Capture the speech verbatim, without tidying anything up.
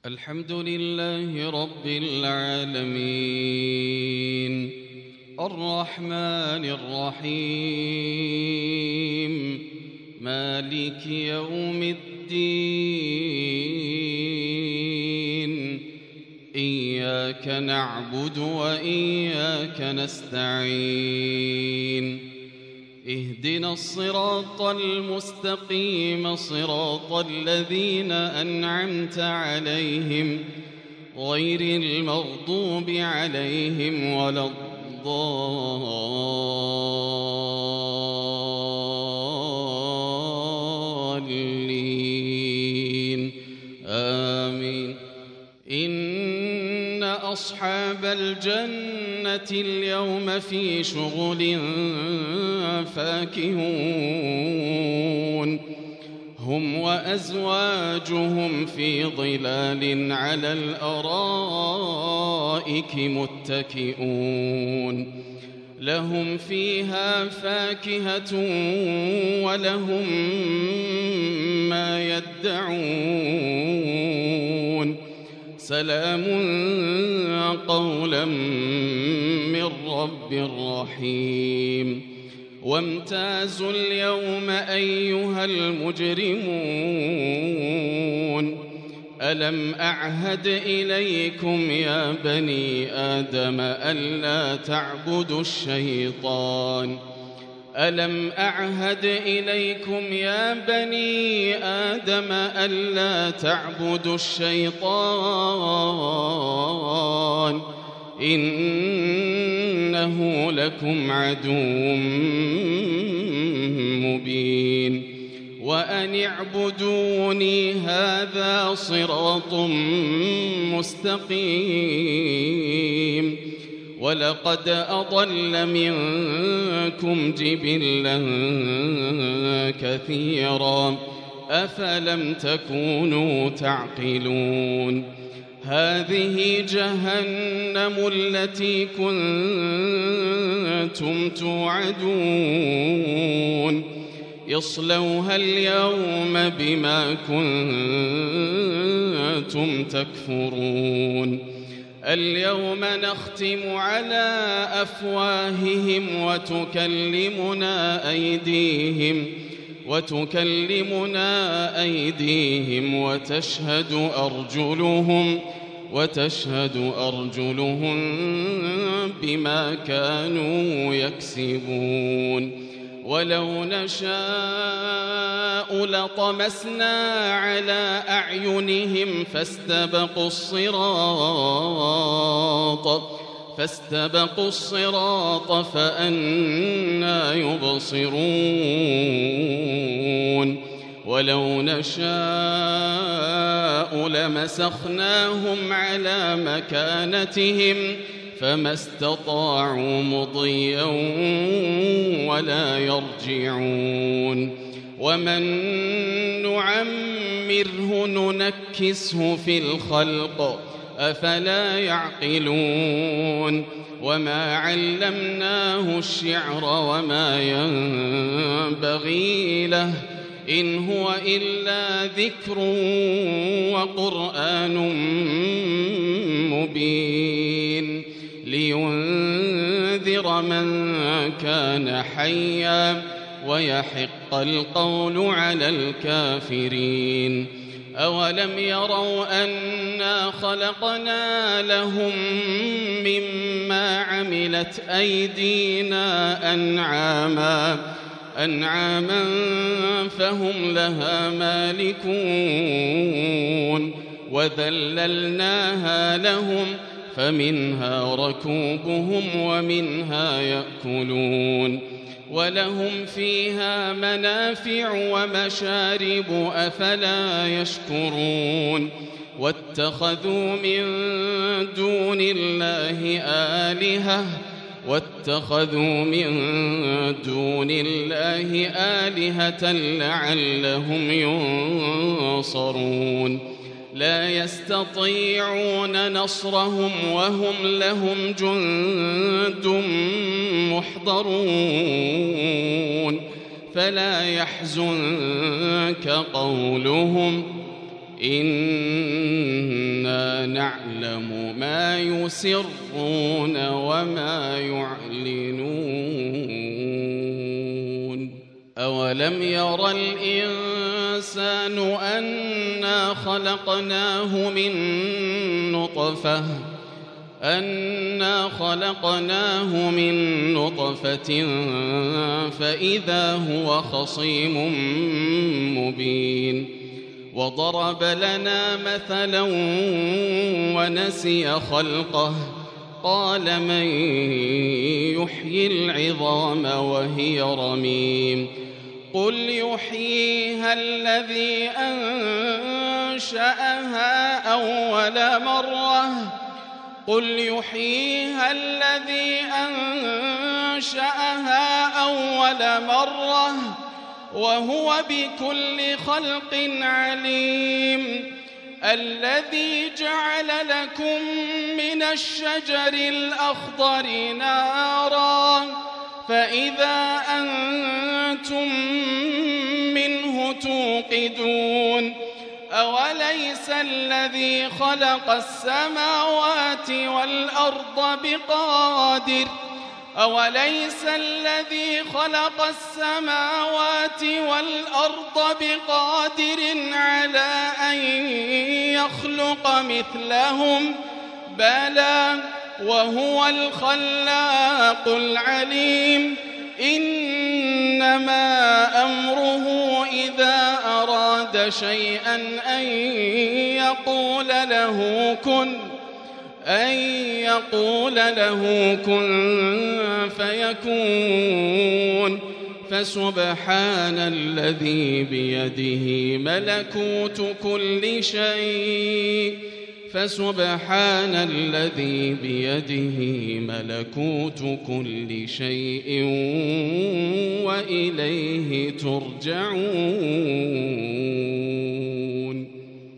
الحمد لله رب العالمين الرحمن الرحيم مالك يوم الدين إياك نعبد وإياك نستعين اهدنا الصراط المستقيم صراط الذين أنعمت عليهم غير المغضوب عليهم ولا الضالين آمين. إن أصحاب الجنة اليوم في شغل فاكهون هم وأزواجهم في ظلال على الأرائك متكئون لهم فيها فاكهة ولهم ما يدعون سلام قولا من رب رحيم. وامتازوا اليوم أيها المجرمون ألم أعهد إليكم يا بني آدم ألا تعبدوا الشيطان ألم أعهد إليكم يا بني آدم ألا تعبدوا الشيطان إنه لكم عدو مبين وأن اعبدوني هذا صراط مستقيم. ولقد أضل منكم جبلا كثيرا أفلم تكونوا تعقلون هذه جهنم التي كنتم توعدون اصلوها اليوم بما كنتم تكفرون اليوم نختم على أفواههم وتكلمنا أيديهم وتكلمنا أيديهم وتشهد أرجلهم وتشهد أرجلهم بما كانوا يكسبون ولو نشاء لطمسنا على أعينهم فاستبقوا الصراط فاستبقوا الصراط فأنى يبصرون ولو نشاء لمسخناهم على مكانتهم فما استطاعوا مضيا ولا يرجعون ومن نعمره ننكسه في الخلق أفلا يعقلون وما علمناه الشعر وما ينبغي له إن هو إلا ذكر وقرآن مبين لينذر من كان حيا ويحق القول على الكافرين. أولم يروا أنا خلقنا لهم مما عملت أيدينا أنعاما أنعاما فهم لها مالكون وذللناها لهم فمنها ركوبهم ومنها يأكلون ولهم فيها منافع ومشارب أفلا يشكرون واتخذوا من دون الله آلهة واتخذوا من دون الله آلهة لعلهم ينصرون لا يستطيعون نصرهم وهم لهم جند محضرون فلا يحزنك قولهم إن يعلم ما يسرون وما يعلنون أولم ير الإنسان أنا خلقناه من نطفة أنا خلقناه من نطفة فإذا هو خصيم مبين وضرب لنا مثلا ونسي خلقه قال من يحيي العظام وهي رميم قل يحييها الذي أنشأها أول مرة قل يحييها الذي أنشأها أول مرة وهو بكل خلق عليم الذي جعل لكم من الشجر الأخضر نارا فإذا أنتم منه توقدون أوليس الذي خلق السماوات والأرض بقادر أوليس الذي خلق السماوات والأرض بقادر على أن يخلق مثلهم بلى وهو الخلاق العليم إنما أمره إذا أراد شيئا أن يقول له كن أن يقول له كن فيكون فسبحان الذي بيده ملكوت كل شيء فسبحان الذي بيده ملكوت كل شيء وإليه ترجعون.